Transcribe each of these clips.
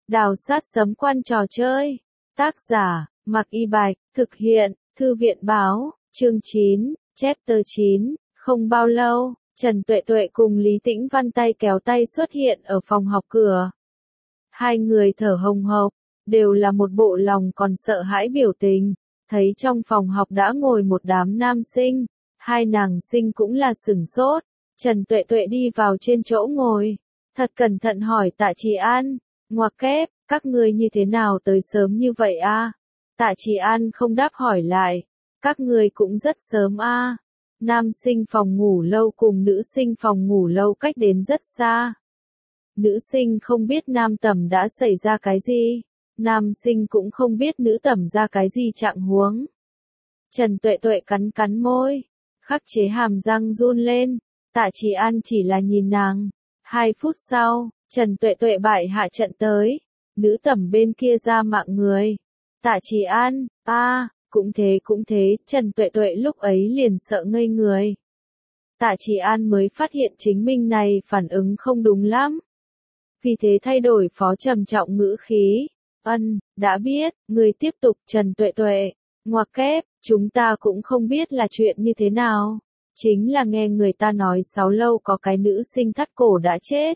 Đào sát sấm quan trò chơi. Tác giả, Mạc Y Bạch, thực hiện, Thư viện báo, chương 9, chapter 9, không bao lâu, Trần Tuệ Tuệ cùng Lý Tĩnh Văn tay kéo tay xuất hiện ở phòng học cửa. Hai người thở hồng hộc, đều là một bộ lòng còn sợ hãi biểu tình, thấy trong phòng học đã ngồi một đám nam sinh, hai nàng sinh cũng là sửng sốt. Trần Tuệ Tuệ đi vào trên chỗ ngồi, thật cẩn thận hỏi Tạ Trì An, ngoặc kép, các ngươi như thế nào tới sớm như vậy a? Tạ Trì An không đáp hỏi lại, các ngươi cũng rất sớm a. Nam sinh phòng ngủ lâu cùng nữ sinh phòng ngủ lâu cách đến rất xa. Nữ sinh không biết nam tẩm đã xảy ra cái gì, nam sinh cũng không biết nữ tẩm ra cái gì trạng huống. Trần Tuệ Tuệ cắn cắn môi, khắc chế hàm răng run lên, Tạ Trì An chỉ là nhìn nàng. 2 phút sau, Trần Tuệ Tuệ bại hạ trận tới, nữ tẩm bên kia ra mạng người. Tạ Trì An, cũng thế, Trần Tuệ Tuệ lúc ấy liền sợ ngây người. Tạ Trì An mới phát hiện chính mình này phản ứng không đúng lắm. Vì thế thay đổi phó trầm trọng ngữ khí. Đã biết, người tiếp tục. Trần Tuệ Tuệ, ngoặc kép, chúng ta cũng không biết là chuyện như thế nào. Chính là nghe người ta nói 6 lâu có cái nữ sinh thắt cổ đã chết.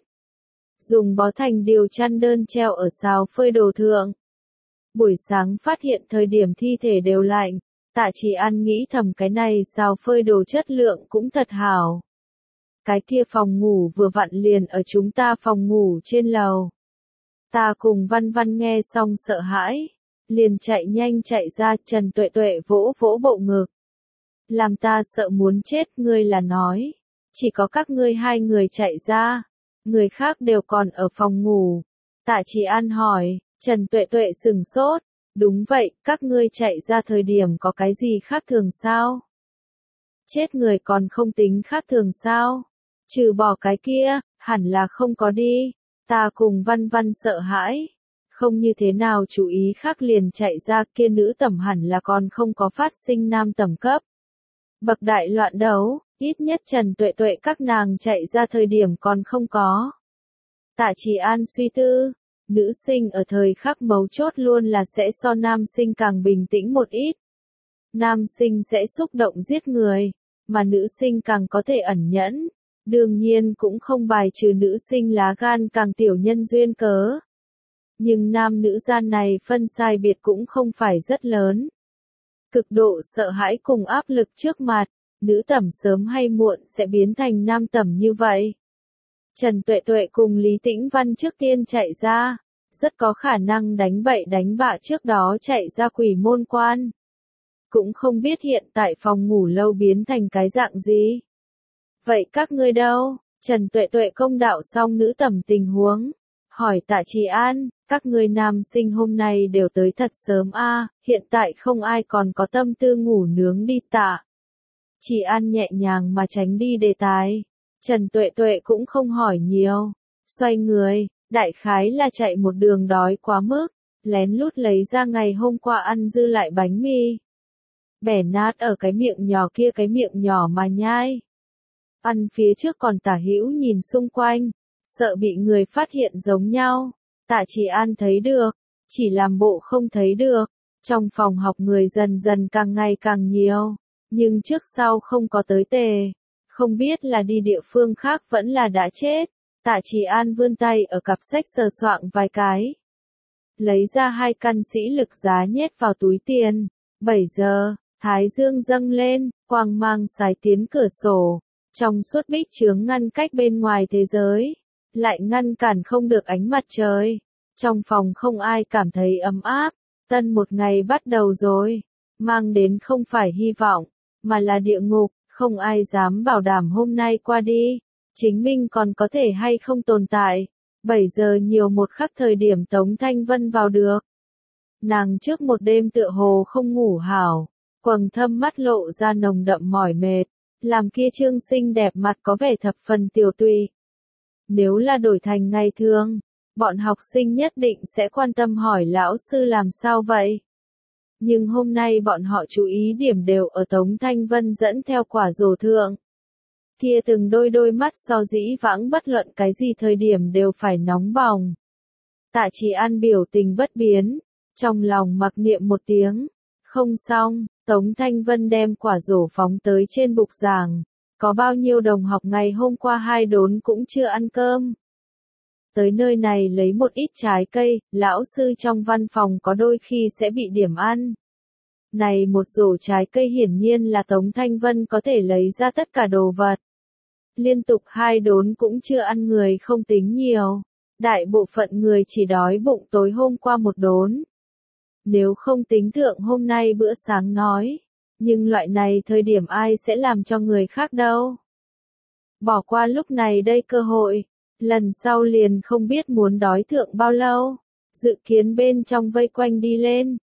Dùng bó thành điều chăn đơn treo ở xào phơi đồ thượng. Buổi sáng phát hiện thời điểm thi thể đều lạnh, Tạ Trì An nghĩ thầm cái này xào phơi đồ chất lượng cũng thật hảo. Cái kia phòng ngủ vừa vặn liền ở chúng ta phòng ngủ trên lầu. Ta cùng Văn Văn nghe xong sợ hãi, liền chạy nhanh chạy ra. Trần Tuệ Tuệ vỗ vỗ bộ ngực. Làm ta sợ muốn chết. Ngươi là nói, chỉ có các ngươi hai người chạy ra, người khác đều còn ở phòng ngủ. Tạ Trì An hỏi. Trần Tuệ Tuệ sửng sốt. Đúng vậy, các ngươi chạy ra thời điểm có cái gì khác thường sao? Chết người còn không tính khác thường sao? Trừ bỏ cái kia, hẳn là không có đi. Ta cùng Văn Văn sợ hãi, không như thế nào chú ý khác liền chạy ra. Kia nữ tẩm hẳn là còn không có phát sinh nam tẩm cấp bậc đại loạn đấu, ít nhất Trần Tuệ Tuệ các nàng chạy ra thời điểm còn không có. Tạ Trì An suy tư, nữ sinh ở thời khắc mấu chốt luôn là sẽ so nam sinh càng bình tĩnh một ít. Nam sinh sẽ xúc động giết người, mà nữ sinh càng có thể ẩn nhẫn. Đương nhiên cũng không bài trừ nữ sinh lá gan càng tiểu nhân duyên cớ. Nhưng nam nữ gian này phân sai biệt cũng không phải rất lớn. Cực độ sợ hãi cùng áp lực trước mặt, nữ tẩm sớm hay muộn sẽ biến thành nam tẩm như vậy. Trần Tuệ Tuệ cùng Lý Tĩnh Văn trước tiên chạy ra, rất có khả năng đánh bậy đánh bạ trước đó chạy ra quỷ môn quan. Cũng không biết hiện tại phòng ngủ lâu biến thành cái dạng gì. Vậy các ngươi đâu? Trần Tuệ Tuệ công đạo xong nữ tẩm tình huống, hỏi Tạ Trì An, các ngươi nam sinh hôm nay đều tới thật sớm a, hiện tại không ai còn có tâm tư ngủ nướng đi. Tạ Trì An nhẹ nhàng mà tránh đi đề tài. Trần Tuệ Tuệ cũng không hỏi nhiều, xoay người, đại khái là chạy một đường đói quá mức, lén lút lấy ra ngày hôm qua ăn dư lại bánh mì. Bẻ nát ở cái miệng nhỏ kia, cái miệng nhỏ mà nhai. Ăn phía trước còn tả hữu nhìn xung quanh, sợ bị người phát hiện giống nhau. Tạ Trì An thấy được, chỉ làm bộ không thấy được. Trong phòng học người dần dần càng ngày càng nhiều, nhưng trước sau không có tới tề. Không biết là đi địa phương khác vẫn là đã chết. Tạ Trì An vươn tay ở cặp sách sờ soạng vài cái. Lấy ra 2 căn sĩ lực giá nhét vào túi tiền. 7 giờ, thái dương dâng lên, quang mang xài tiến cửa sổ. Trong suốt bích chướng ngăn cách bên ngoài thế giới, lại ngăn cản không được ánh mặt trời. Trong phòng không ai cảm thấy ấm áp. Tân một ngày bắt đầu rồi, mang đến không phải hy vọng, mà là địa ngục. Không ai dám bảo đảm hôm nay qua đi, chính mình còn có thể hay không tồn tại. 7 giờ nhiều một khắc thời điểm Tống Thanh Vân vào được. Nàng trước một đêm tựa hồ không ngủ hảo, quầng thâm mắt lộ ra nồng đậm mỏi mệt, làm kia trương xinh đẹp mặt có vẻ thập phần tiểu tụy. Nếu là đổi thành ngày thường, bọn học sinh nhất định sẽ quan tâm hỏi lão sư làm sao vậy. Nhưng hôm nay bọn họ chú ý điểm đều ở Tống Thanh Vân dẫn theo quả rổ thượng. Kia từng đôi mắt so dĩ vãng bất luận cái gì thời điểm đều phải nóng bỏng. Tạ Chỉ An biểu tình bất biến, trong lòng mặc niệm một tiếng. Không xong, Tống Thanh Vân đem quả rổ phóng tới trên bục giảng. Có bao nhiêu đồng học ngày hôm qua 2 đốn cũng chưa ăn cơm. Tới nơi này lấy một ít trái cây, lão sư trong văn phòng có đôi khi sẽ bị điểm ăn. Này một rổ trái cây hiển nhiên là Tống Thanh Vân có thể lấy ra tất cả đồ vật. Liên tục 2 đốn cũng chưa ăn người không tính nhiều. Đại bộ phận người chỉ đói bụng tối hôm qua một đốn. Nếu không tính thượng hôm nay bữa sáng nói. Nhưng loại này thời điểm ai sẽ làm cho người khác đâu. Bỏ qua lúc này đây cơ hội. Lần sau liền không biết muốn đói thượng bao lâu. Dự kiến bên trong vây quanh đi lên.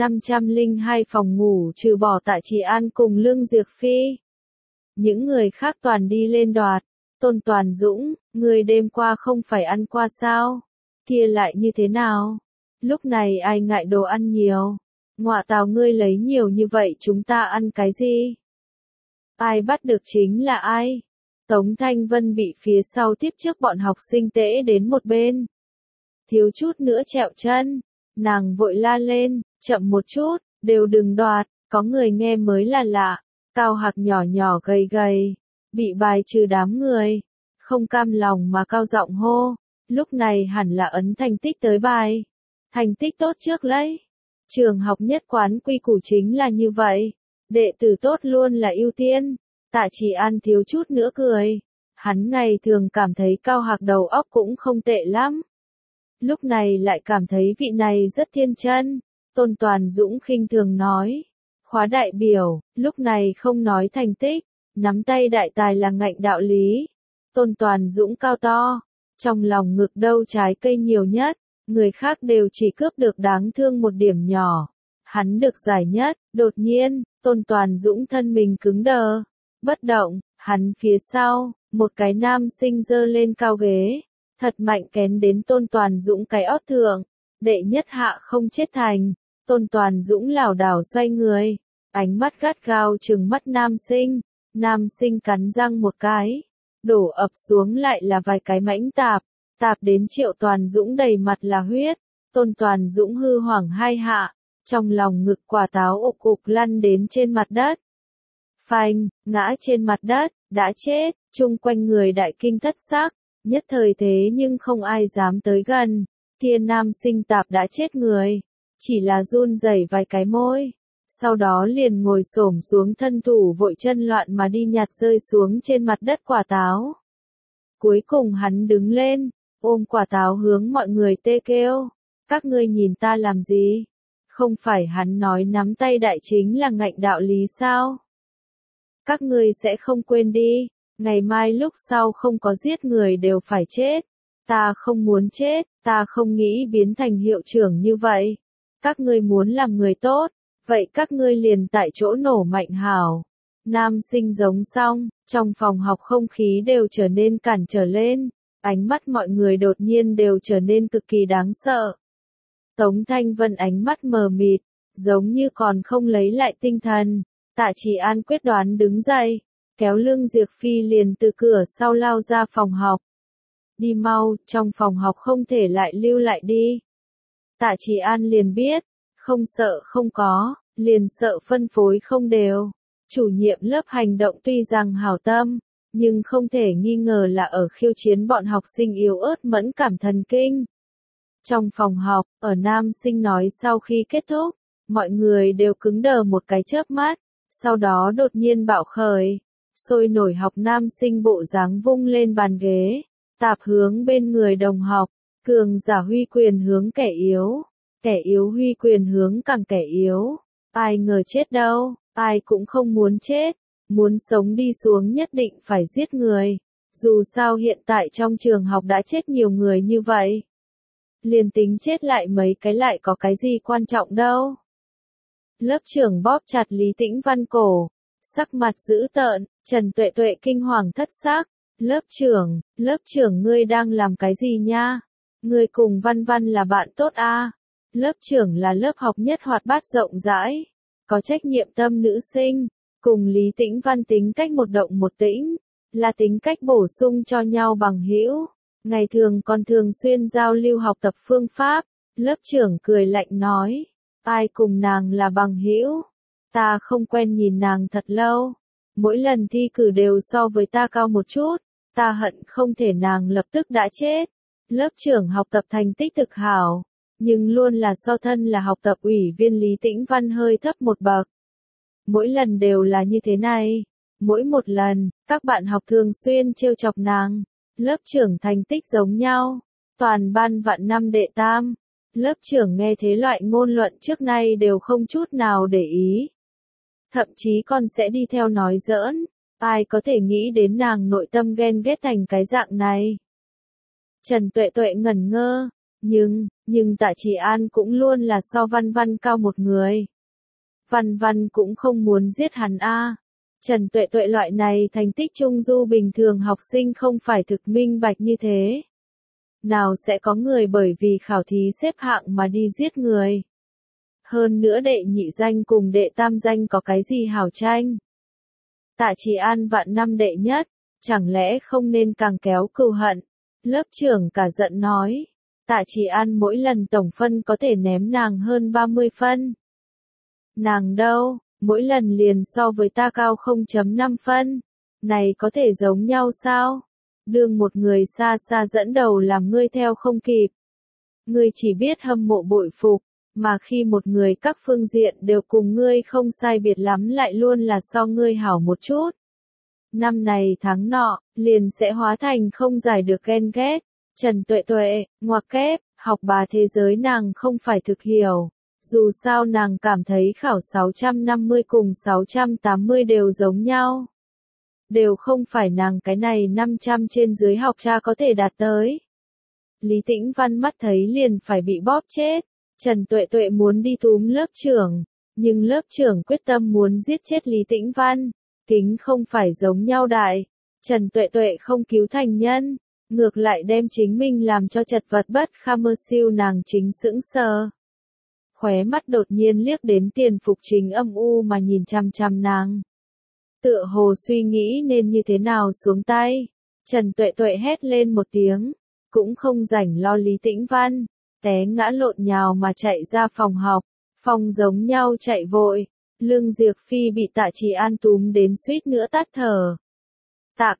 502 phòng ngủ trừ bỏ Tạ Chỉ An cùng Lương Diệc Phi. Những người khác toàn đi lên đoạt. Tôn Toàn Dũng, người đêm qua không phải ăn qua sao? Kia lại như thế nào? Lúc này ai ngại đồ ăn nhiều? Ngọa tào ngươi lấy nhiều như vậy chúng ta ăn cái gì? Ai bắt được chính là ai? Tống Thanh Vân bị phía sau tiếp trước bọn học sinh tễ đến một bên. Thiếu chút nữa trẹo chân. Nàng vội la lên, chậm một chút, đều đừng đoạt, có người nghe mới là lạ. Cao Hạc nhỏ nhỏ gầy gầy, bị bài trừ đám người. Không cam lòng mà cao giọng hô. Lúc này hẳn là ấn thành tích tới bài. Thành tích tốt trước lấy. Trường học nhất quán quy củ chính là như vậy. Đệ tử tốt luôn là ưu tiên. Tạ Chỉ An thiếu chút nữa cười. Hắn ngày thường cảm thấy Cao Hạc đầu óc cũng không tệ lắm. Lúc này lại cảm thấy vị này rất thiên chân. Tôn Toàn Dũng khinh thường nói. Khóa đại biểu, lúc này không nói thành tích. Nắm tay đại tài là ngạnh đạo lý. Tôn Toàn Dũng cao to. Trong lòng ngực đâu trái cây nhiều nhất. Người khác đều chỉ cướp được đáng thương một điểm nhỏ. Hắn được giải nhất, đột nhiên, Tôn Toàn Dũng thân mình cứng đờ. Bất động, hắn phía sau, một cái nam sinh giơ lên cao ghế. Thật mạnh kén đến Tôn Toàn Dũng cái ót thượng. Đệ nhất hạ không chết thành. Tôn Toàn Dũng lảo đảo xoay người. Ánh mắt gắt gao trừng mắt nam sinh. Nam sinh cắn răng một cái. Đổ ập xuống lại là vài cái mãnh tạp. Tạp đến Triệu Toàn Dũng đầy mặt là huyết. Tôn Toàn Dũng hư hoảng 2 hạ. Trong lòng ngực quả táo ục ục lăn đến trên mặt đất. Phanh, ngã trên mặt đất, đã chết. Chung quanh người đại kinh thất sắc. Nhất thời thế nhưng không ai dám tới gần. Kia nam sinh tạp đã chết người. Chỉ là run rẩy vài cái môi. Sau đó liền ngồi xổm xuống thân thủ vội chân loạn mà đi nhặt rơi xuống trên mặt đất quả táo. Cuối cùng hắn đứng lên, ôm quả táo hướng mọi người tê kêu. Các ngươi nhìn ta làm gì? Không phải hắn nói nắm tay đại chính là ngạnh đạo lý sao? Các ngươi sẽ không quên đi, ngày mai lúc sau không có giết người đều phải chết. Ta không muốn chết, ta không nghĩ biến thành hiệu trưởng như vậy. Các ngươi muốn làm người tốt, vậy các ngươi liền tại chỗ nổ mạnh hảo. Nam sinh giống xong, trong phòng học không khí đều trở nên cản trở lên, ánh mắt mọi người đột nhiên đều trở nên cực kỳ đáng sợ. Tống Thanh Vân ánh mắt mờ mịt, giống như còn không lấy lại tinh thần. Tạ Chỉ An quyết đoán đứng dậy, kéo Lương Diệc Phi liền từ cửa sau lao ra phòng học. Đi mau, trong phòng học không thể lại lưu lại đi. Tạ Chỉ An liền biết, không sợ không có, liền sợ phân phối không đều. Chủ nhiệm lớp hành động tuy rằng hảo tâm, nhưng không thể nghi ngờ là ở khiêu chiến bọn học sinh yếu ớt mẫn cảm thần kinh. Trong phòng học, ở nam sinh nói sau khi kết thúc, mọi người đều cứng đờ một cái chớp mắt, sau đó đột nhiên bạo khởi. Sôi nổi học nam sinh bộ dáng vung lên bàn ghế, tạp hướng bên người đồng học, cường giả huy quyền hướng kẻ yếu huy quyền hướng càng kẻ yếu. Ai ngờ chết đâu, ai cũng không muốn chết, muốn sống đi xuống nhất định phải giết người. Dù sao hiện tại trong trường học đã chết nhiều người như vậy. Liền tính chết lại mấy cái lại có cái gì quan trọng đâu. Lớp trưởng bóp chặt Lý Tĩnh Văn cổ, sắc mặt dữ tợn, Trần Tuệ Tuệ kinh hoàng thất xác. Lớp trưởng ngươi đang làm cái gì nha? Ngươi cùng Văn Văn là bạn tốt à? Lớp trưởng là lớp học nhất hoạt bát rộng rãi, có trách nhiệm tâm nữ sinh, cùng Lý Tĩnh Văn tính cách một động một tĩnh, là tính cách bổ sung cho nhau bằng hữu. Ngày thường còn thường xuyên giao lưu học tập phương pháp, lớp trưởng cười lạnh nói, ai cùng nàng là bằng hữu, ta không quen nhìn nàng thật lâu, mỗi lần thi cử đều so với ta cao một chút, ta hận không thể nàng lập tức đã chết. Lớp trưởng học tập thành tích thực hảo, nhưng luôn là so thân là học tập ủy viên Lý Tĩnh Văn hơi thấp một bậc. Mỗi lần đều là như thế này, mỗi một lần, các bạn học thường xuyên trêu chọc nàng, lớp trưởng thành tích giống nhau, toàn ban vạn năm đệ tam. Lớp trưởng nghe thế loại ngôn luận trước nay đều không chút nào để ý. Thậm chí còn sẽ đi theo nói giỡn, ai có thể nghĩ đến nàng nội tâm ghen ghét thành cái dạng này. Trần Tuệ Tuệ ngẩn ngơ, nhưng Tạ Trì An cũng luôn là so Văn Văn cao một người. Văn Văn cũng không muốn giết hắn a. Trần Tuệ Tuệ loại này thành tích trung du bình thường học sinh không phải thực minh bạch như thế. Nào sẽ có người bởi vì khảo thí xếp hạng mà đi giết người. Hơn nữa đệ nhị danh cùng đệ tam danh có cái gì hảo tranh. Tạ Trì An vạn năm đệ nhất, chẳng lẽ không nên càng kéo cừu hận. Lớp trưởng cả giận nói, Tạ Trì An mỗi lần tổng phân có thể ném nàng hơn 30 phân. Nàng đâu, mỗi lần liền so với ta cao 0,5 phân. Này có thể giống nhau sao? Đương một người xa xa dẫn đầu làm ngươi theo không kịp. Ngươi chỉ biết hâm mộ bội phục, mà khi một người các phương diện đều cùng ngươi không sai biệt lắm lại luôn là so ngươi hảo một chút. Năm này tháng nọ, liền sẽ hóa thành không giải được ghen ghét. Trần Tuệ Tuệ, ngoặc kép, học bá thế giới nàng không phải thực hiểu. Dù sao nàng cảm thấy khảo 650 cùng 680 đều giống nhau. Đều không phải nàng cái này 500 trên dưới học tra có thể đạt tới. Lý Tĩnh Văn mắt thấy liền phải bị bóp chết. Trần Tuệ Tuệ muốn đi túm lớp trưởng, nhưng lớp trưởng quyết tâm muốn giết chết Lý Tĩnh Văn. Kính không phải giống nhau đại. Trần Tuệ Tuệ không cứu thành nhân, ngược lại đem chính mình làm cho chật vật bất kham mơ siêu nàng chính sững sờ. Khóe mắt đột nhiên liếc đến Tiền Phục Trình âm u mà nhìn chăm chăm nàng. Tựa hồ suy nghĩ nên như thế nào xuống tay. Trần Tuệ Tuệ hét lên một tiếng, cũng không rảnh lo Lý Tĩnh Văn, té ngã lộn nhào mà chạy ra phòng học, phòng giống nhau chạy vội. Lương Diệp Phi bị Tạ Trì An túm đến suýt nữa tắt thở. Tạ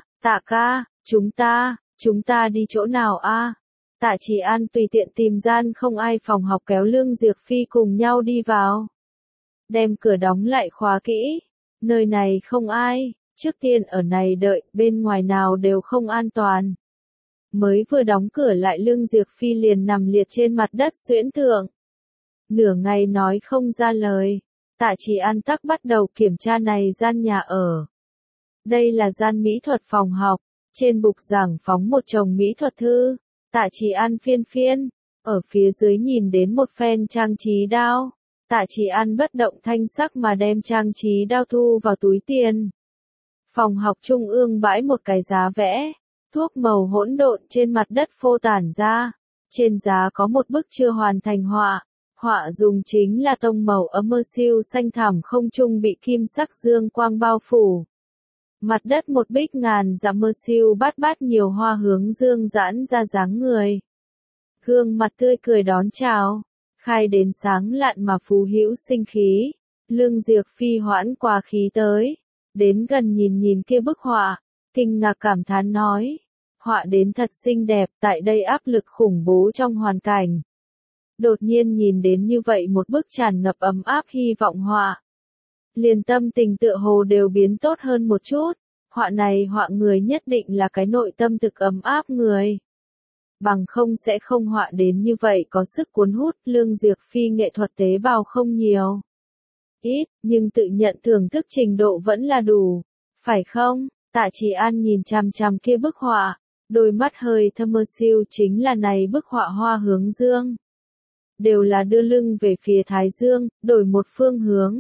ca, chúng ta đi chỗ nào a? Tạ Trì An tùy tiện tìm gian không ai phòng học kéo Lương Diệp Phi cùng nhau đi vào. Đem cửa đóng lại khóa kỹ. Nơi này không ai, trước tiên ở này đợi, bên ngoài nào đều không an toàn. Mới vừa đóng cửa lại Lương Diệp Phi liền nằm liệt trên mặt đất xuyễn thượng. Nửa ngày nói không ra lời. Tạ Trì An tắc bắt đầu kiểm tra này gian nhà ở. Đây là gian mỹ thuật phòng học, trên bục giảng phóng một chồng mỹ thuật thư. Tạ Trì An phiên, ở phía dưới nhìn đến một phen trang trí đao. Tạ Trì An bất động thanh sắc mà đem trang trí đao thu vào túi tiền. Phòng học trung ương bãi một cái giá vẽ, thuốc màu hỗn độn trên mặt đất phô tản ra. Trên giá có một bức chưa hoàn thành họa. Họa dùng chính là tông màu ấm mơ siêu xanh thẳm không trung bị kim sắc dương quang bao phủ. Mặt đất một bích ngàn dặm mơ siêu bát bát nhiều hoa hướng dương giãn ra dáng người. Gương mặt tươi cười đón chào, khai đến sáng lạn mà phú hữu sinh khí. Lương Diệp Phi hoãn qua khí tới, đến gần nhìn kia bức họa, kinh ngạc cảm thán nói. Họa đến thật xinh đẹp, tại đây áp lực khủng bố trong hoàn cảnh. Đột nhiên nhìn đến như vậy một bức tràn ngập ấm áp hy vọng họa. Liền tâm tình tựa hồ đều biến tốt hơn một chút. Họa này họa người nhất định là cái nội tâm thực ấm áp người. Bằng không sẽ không họa đến như vậy có sức cuốn hút. Lương Diệp Phi nghệ thuật tế bào không nhiều. Ít, nhưng tự nhận thưởng thức trình độ vẫn là đủ. Phải không? Tạ Trì An nhìn chằm chằm kia bức họa. Đôi mắt hơi thâm mơ siêu chính là này bức họa hoa hướng dương. Đều là đưa lưng về phía Thái Dương, đổi một phương hướng.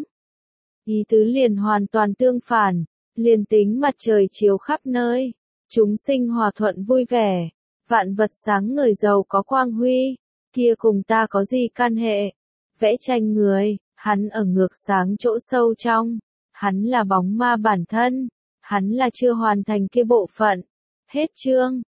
Ý tứ liền hoàn toàn tương phản, liền tính mặt trời chiếu khắp nơi, chúng sinh hòa thuận vui vẻ, vạn vật sáng ngời giàu có quang huy, kia cùng ta có gì can hệ? Vẽ tranh người, hắn ở ngược sáng chỗ sâu trong, hắn là bóng ma bản thân, hắn là chưa hoàn thành kia bộ phận. Hết chương.